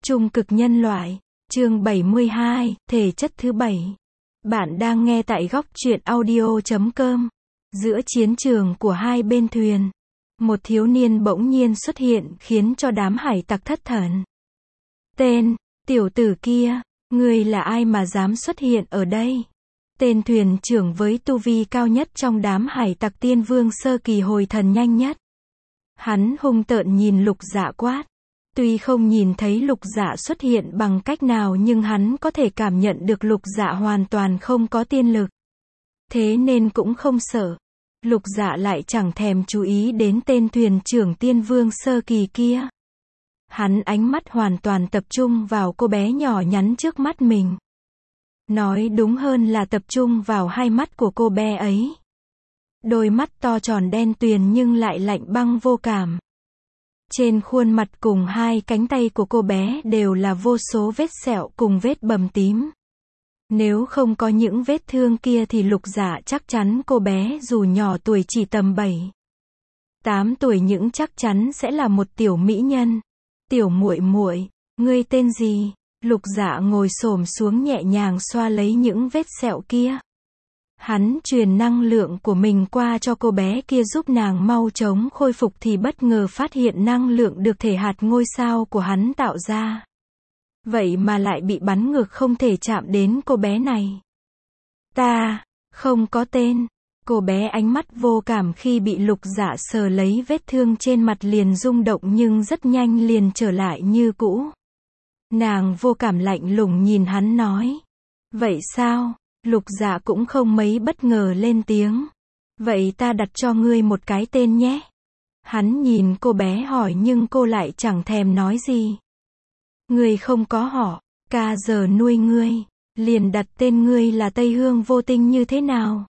Trung cực nhân loại, chương 72, thể chất thứ 7. Bạn đang nghe tại góc truyện audio.com. Giữa chiến trường của hai bên thuyền, một thiếu niên bỗng nhiên xuất hiện khiến cho đám hải tặc thất thần. Tên, tiểu tử kia, ngươi là ai mà dám xuất hiện ở đây? Tên thuyền trưởng với tu vi cao nhất trong đám hải tặc tiên vương sơ kỳ hồi thần nhanh nhất. Hắn hung tợn nhìn Lục Dạ quát. Tuy không nhìn thấy Lục Dạ xuất hiện bằng cách nào nhưng hắn có thể cảm nhận được Lục Dạ hoàn toàn không có tiên lực. Thế nên cũng không sợ. Lục Dạ lại chẳng thèm chú ý đến tên thuyền trưởng tiên vương sơ kỳ kia. Hắn ánh mắt hoàn toàn tập trung vào cô bé nhỏ nhắn trước mắt mình. Nói đúng hơn là tập trung vào hai mắt của cô bé ấy. Đôi mắt to tròn đen tuyền nhưng lại lạnh băng vô cảm. Trên khuôn mặt cùng hai cánh tay của cô bé đều là vô số vết sẹo cùng vết bầm tím. Nếu không có những vết thương kia thì Lục Dạ chắc chắn cô bé dù nhỏ tuổi chỉ tầm 7, 8 tuổi những chắc chắn sẽ là một tiểu mỹ nhân. Tiểu muội muội, ngươi tên gì? Lục Dạ ngồi xổm xuống nhẹ nhàng xoa lấy những vết sẹo kia. Hắn truyền năng lượng của mình qua cho cô bé kia giúp nàng mau chóng khôi phục thì bất ngờ phát hiện năng lượng được thể hạt ngôi sao của hắn tạo ra. Vậy mà lại bị bắn ngược không thể chạm đến cô bé này. Ta, không có tên. Cô bé ánh mắt vô cảm khi bị Lục Dạ sờ lấy vết thương trên mặt liền rung động nhưng rất nhanh liền trở lại như cũ. Nàng vô cảm lạnh lùng nhìn hắn nói. Vậy sao? Lục Dạ cũng không mấy bất ngờ lên tiếng. Vậy ta đặt cho ngươi một cái tên nhé. Hắn nhìn cô bé hỏi nhưng cô lại chẳng thèm nói gì. Ngươi không có họ, ca giờ nuôi ngươi, liền đặt tên ngươi là Tây Hương Vô Tinh như thế nào?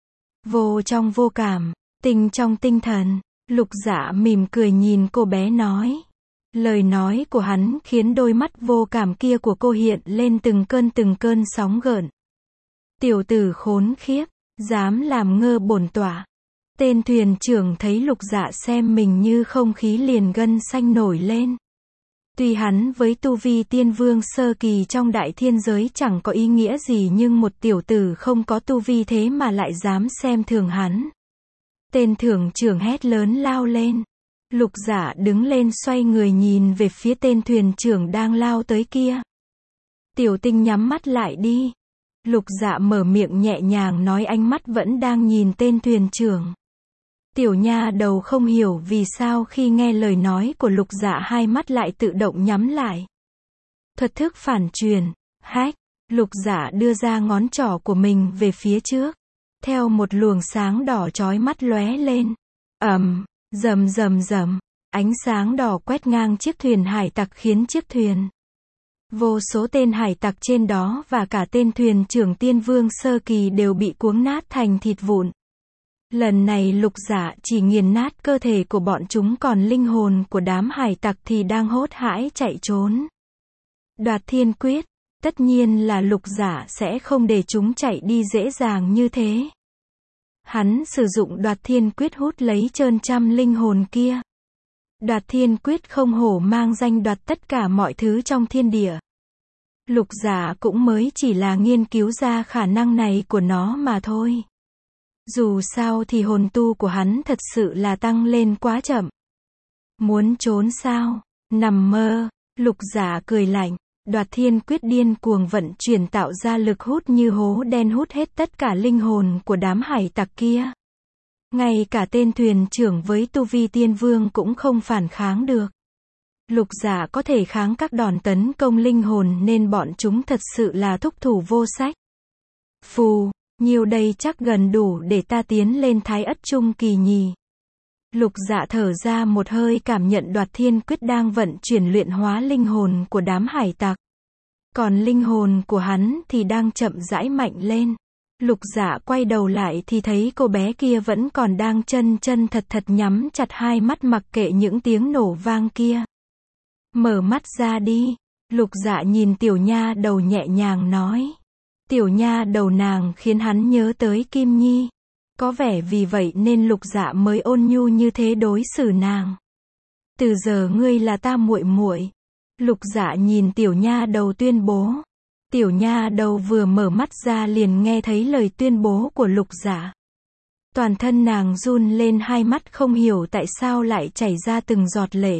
Vô trong vô cảm, tinh trong tinh thần. Lục Dạ mỉm cười nhìn cô bé nói. Lời nói của hắn khiến đôi mắt vô cảm kia của cô hiện lên từng cơn sóng gợn. Tiểu tử khốn khiếp, dám làm ngơ bổn tọa. Tên thuyền trưởng thấy Lục Dạ xem mình như không khí liền gân xanh nổi lên. Tuy hắn với tu vi tiên vương sơ kỳ trong đại thiên giới chẳng có ý nghĩa gì nhưng một tiểu tử không có tu vi thế mà lại dám xem thường hắn. Tên thuyền trưởng hét lớn lao lên. Lục Dạ đứng lên xoay người nhìn về phía tên thuyền trưởng đang lao tới kia. Tiểu Tinh nhắm mắt lại đi. Lục Dạ mở miệng nhẹ nhàng nói ánh mắt vẫn đang nhìn tên thuyền trưởng. Tiểu nha đầu không hiểu vì sao khi nghe lời nói của Lục Dạ hai mắt lại tự động nhắm lại. Thuật thức phản truyền, hack. Lục Dạ đưa ra ngón trỏ của mình về phía trước. Theo một luồng sáng đỏ chói mắt lóe lên. Rầm rầm rầm. Ánh sáng đỏ quét ngang chiếc thuyền hải tặc khiến chiếc thuyền. Vô số tên hải tặc trên đó và cả tên thuyền trưởng tiên vương sơ kỳ đều bị cuống nát thành thịt vụn. Lần này Lục Dạ chỉ nghiền nát cơ thể của bọn chúng còn linh hồn của đám hải tặc thì đang hốt hãi chạy trốn. Đoạt thiên quyết, tất nhiên là Lục Dạ sẽ không để chúng chạy đi dễ dàng như thế. Hắn sử dụng đoạt thiên quyết hút lấy trơn trăm linh hồn kia. Đoạt thiên quyết không hổ mang danh đoạt tất cả mọi thứ trong thiên địa. Lục Dạ cũng mới chỉ là nghiên cứu ra khả năng này của nó mà thôi. Dù sao thì hồn tu của hắn thật sự là tăng lên quá chậm. Muốn trốn sao? Nằm mơ. Lục Dạ cười lạnh. Đoạt thiên quyết điên cuồng vận chuyển tạo ra lực hút như hố đen hút hết tất cả linh hồn của đám hải tặc kia. Ngay cả tên thuyền trưởng với tu vi tiên vương cũng không phản kháng được. Lục Dạ có thể kháng các đòn tấn công linh hồn nên bọn chúng thật sự là thúc thủ vô sách. Phù, nhiều đây chắc gần đủ để ta tiến lên thái ất trung kỳ nhì. Lục Dạ thở ra một hơi cảm nhận đoạt thiên quyết đang vận chuyển luyện hóa linh hồn của đám hải tặc. Còn linh hồn của hắn thì đang chậm rãi mạnh lên. Lục Dạ quay đầu lại thì thấy cô bé kia vẫn còn đang chân thật nhắm chặt hai mắt mặc kệ những tiếng nổ vang kia. Mở mắt ra đi. Lục Dạ nhìn tiểu nha đầu nhẹ nhàng nói. Tiểu nha đầu nàng khiến hắn nhớ tới Kim Nhi. Có vẻ vì vậy nên Lục Dạ mới ôn nhu như thế đối xử nàng. Từ giờ ngươi là ta muội muội. Lục Dạ nhìn tiểu nha đầu tuyên bố. Tiểu nha đầu vừa mở mắt ra liền nghe thấy lời tuyên bố của Lục Dạ. Toàn thân nàng run lên, hai mắt không hiểu tại sao lại chảy ra từng giọt lệ.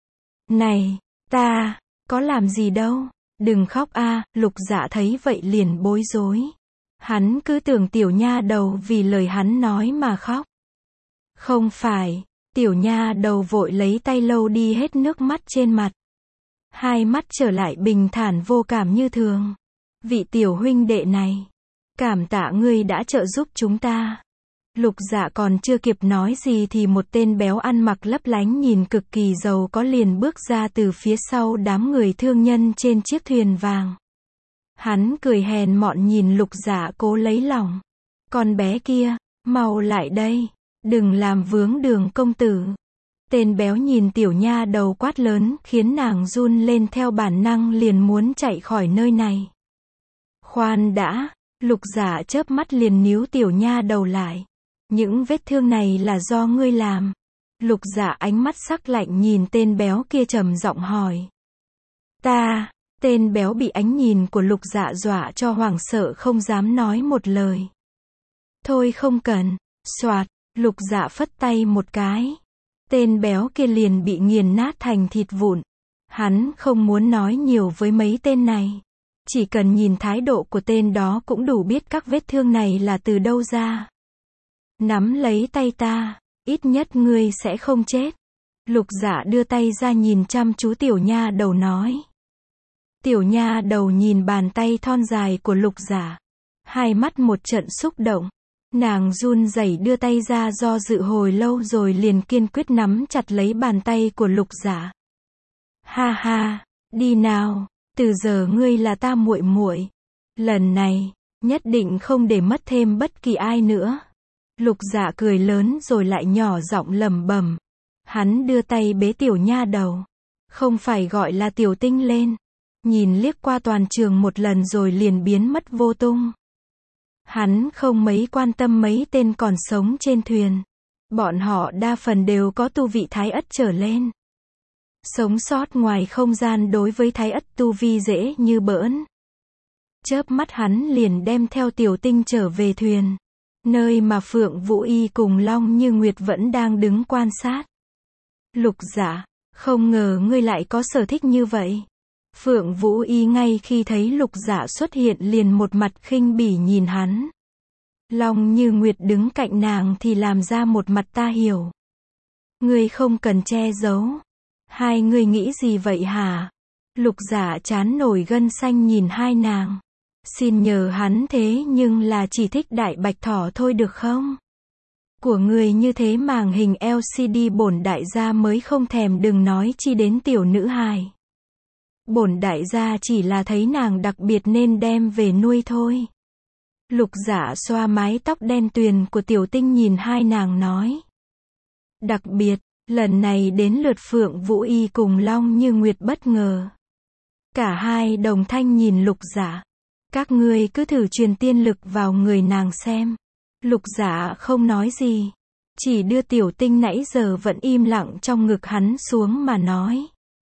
Này, ta, có làm gì đâu, đừng khóc a. Lục Dạ thấy vậy liền bối rối. Hắn cứ tưởng tiểu nha đầu vì lời hắn nói mà khóc. Không phải, tiểu nha đầu vội lấy tay lau đi hết nước mắt trên mặt. Hai mắt trở lại bình thản vô cảm như thường. Vị tiểu huynh đệ này, cảm tạ ngươi đã trợ giúp chúng ta. Lục Dạ còn chưa kịp nói gì thì một tên béo ăn mặc lấp lánh nhìn cực kỳ giàu có liền bước ra từ phía sau đám người thương nhân trên chiếc thuyền vàng. Hắn cười hèn mọn nhìn Lục Dạ cố lấy lòng. Con bé kia, mau lại đây, đừng làm vướng Đường công tử. Tên béo nhìn tiểu nha đầu quát lớn khiến nàng run lên, theo bản năng liền muốn chạy khỏi nơi này. Khoan đã, Lục Dạ chớp mắt liền níu tiểu nha đầu lại. Những vết thương này là do ngươi làm. Lục Dạ ánh mắt sắc lạnh nhìn tên béo kia trầm giọng hỏi. Ta, tên béo bị ánh nhìn của Lục Dạ dọa cho hoảng sợ không dám nói một lời. Thôi không cần, xoạt, Lục Dạ phất tay một cái. Tên béo kia liền bị nghiền nát thành thịt vụn. Hắn không muốn nói nhiều với mấy tên này. Chỉ cần nhìn thái độ của tên đó cũng đủ biết các vết thương này là từ đâu ra. Nắm lấy tay ta, ít nhất ngươi sẽ không chết. Lục Dạ đưa tay ra nhìn chăm chú tiểu nha đầu nói. Tiểu nha đầu nhìn bàn tay thon dài của Lục Dạ. Hai mắt một trận xúc động. Nàng run rẩy đưa tay ra do dự hồi lâu rồi liền kiên quyết nắm chặt lấy bàn tay của Lục Dạ. Ha ha, đi nào, từ giờ ngươi là ta muội muội. Lần này, nhất định không để mất thêm bất kỳ ai nữa. Lục Dạ cười lớn rồi lại nhỏ giọng lẩm bẩm. Hắn đưa tay bế tiểu nha đầu. Không phải gọi là Tiểu Tinh lên. Nhìn liếc qua toàn trường một lần rồi liền biến mất vô tung. Hắn không mấy quan tâm mấy tên còn sống trên thuyền. Bọn họ đa phần đều có tu vị Thái Ất trở lên. Sống sót ngoài không gian đối với Thái Ất tu vi dễ như bỡn. Chớp mắt hắn liền đem theo Tiểu Tinh trở về thuyền. Nơi mà Phượng Vũ Y cùng Long Như Nguyệt vẫn đang đứng quan sát. Lục Dạ, không ngờ ngươi lại có sở thích như vậy. Phượng Vũ Y ngay khi thấy Lục Dạ xuất hiện liền một mặt khinh bỉ nhìn hắn. Long Như Nguyệt đứng cạnh nàng thì làm ra một mặt ta hiểu. Ngươi không cần che giấu. Hai người nghĩ gì vậy hả? Lục Dạ chán nổi gân xanh nhìn hai nàng. Xin nhờ hắn thế nhưng là chỉ thích đại bạch thỏ thôi được không? Của người như thế màng hình LCD bổn đại gia mới không thèm, đừng nói chi đến tiểu nữ hài. Bổn đại gia chỉ là thấy nàng đặc biệt nên đem về nuôi thôi. Lục Dạ xoa mái tóc đen tuyền của Tiểu Tinh nhìn hai nàng nói. Đặc biệt, lần này đến lượt Phượng Vũ Y cùng Long Như Nguyệt bất ngờ. Cả hai đồng thanh nhìn Lục Dạ. Các ngươi cứ thử truyền tiên lực vào người nàng xem. Lục Dạ không nói gì. Chỉ đưa Tiểu Tinh nãy giờ vẫn im lặng trong ngực hắn xuống mà nói.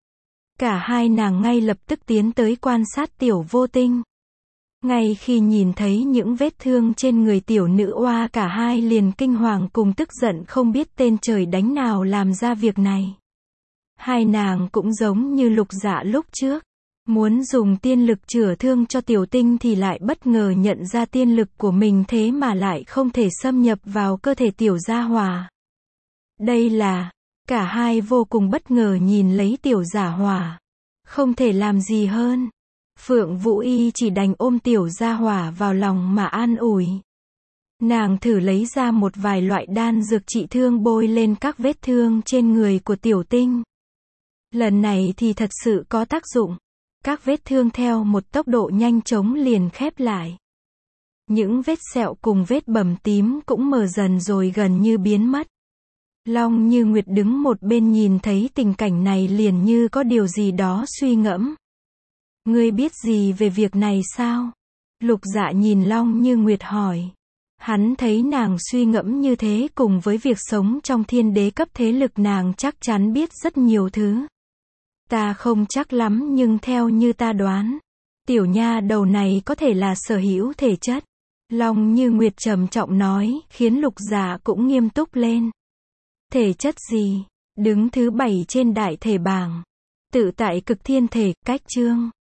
Cả hai nàng ngay lập tức tiến tới quan sát Tiểu Vô Tinh. Ngay khi nhìn thấy những vết thương trên người tiểu nữ oa, cả hai liền kinh hoàng cùng tức giận không biết tên trời đánh nào làm ra việc này. Hai nàng cũng giống như Lục Dạ lúc trước. Muốn dùng tiên lực chữa thương cho Tiểu Tinh thì lại bất ngờ nhận ra tiên lực của mình thế mà lại không thể xâm nhập vào cơ thể tiểu gia hỏa. Đây là, cả hai vô cùng bất ngờ nhìn lấy tiểu gia hỏa. Không thể làm gì hơn. Phượng Vũ Y chỉ đành ôm tiểu gia hỏa vào lòng mà an ủi. Nàng thử lấy ra một vài loại đan dược trị thương bôi lên các vết thương trên người của Tiểu Tinh. Lần này thì thật sự có tác dụng. Các vết thương theo một tốc độ nhanh chóng liền khép lại. Những vết sẹo cùng vết bầm tím cũng mờ dần rồi gần như biến mất. Long Như Nguyệt đứng một bên nhìn thấy tình cảnh này liền như có điều gì đó suy ngẫm. Ngươi biết gì về việc này sao? Lục Dạ nhìn Long Như Nguyệt hỏi. Hắn thấy nàng suy ngẫm như thế cùng với việc sống trong thiên đế cấp thế lực, nàng chắc chắn biết rất nhiều thứ. Ta không chắc lắm nhưng theo như ta đoán, tiểu nha đầu này có thể là sở hữu thể chất. Long Như Nguyệt trầm trọng nói, khiến Lục Giả cũng nghiêm túc lên. Thể chất gì? Đứng thứ 7 trên đại thể bảng. Tự tại cực thiên thể, cách chương.